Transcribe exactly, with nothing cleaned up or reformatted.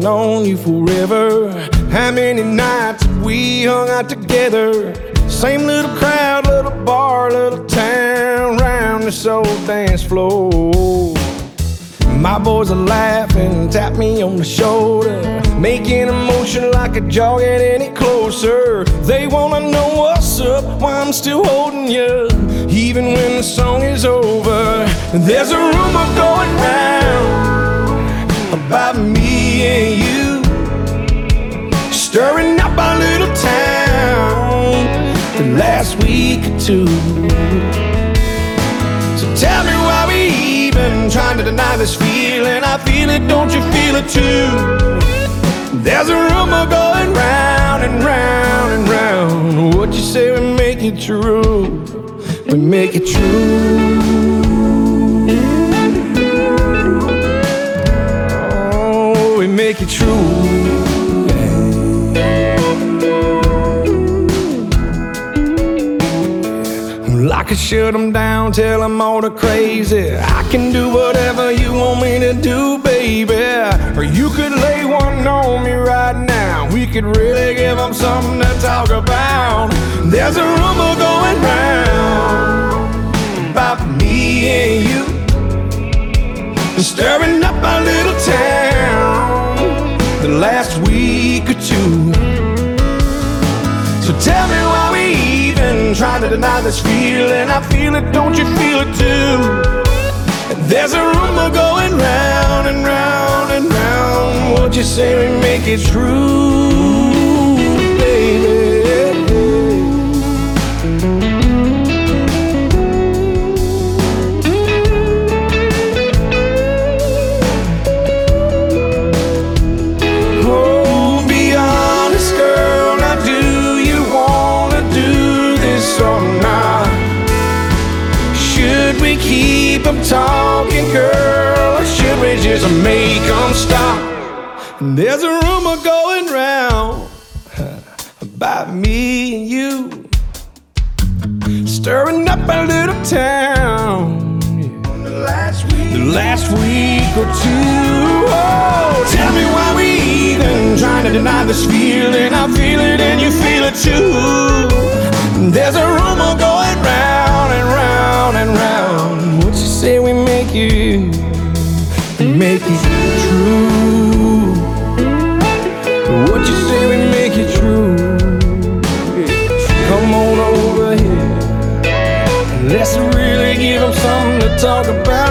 known you forever. How many nights we hung out together? Same little crowd, little bar, little town, round this old dance floor. My boys are laughing, tap me on the shoulder, making a motion like a jaw get any closer. They wanna know what's up, why I'm still holding you, even when the song is over. There's a rumor going round about me and you, stirring up our little town the last week or two. So tell me why we even trying to deny this feeling. I feel it, don't you feel it too? There's a rumor going round and round and round. What you say we make it true? We make it true. Oh, we make it true. I could shut them down, tell them all the crazy. I can do whatever you want me to do, baby. Or you could lay one on me right now. We could really give them something to talk about. There's a rumor going round about me and you, stirring up our little town the last week or two. So tell me why we even trying to deny this feeling. I feel it, don't you feel it too? There's a rumor going round and round and round. What you say we make it true, baby? Keep them talking, girl, or should we just make them stop? And there's a rumor going round about me and you, stirring up our little town the last week, the last week or two. Oh, tell me why we even trying to deny this feeling. I feel it and you feel it too. There's a rumor going round and round and round. What you say we make it, we make it true? What you say we make it true? Come on over here, let's really give them something to talk about.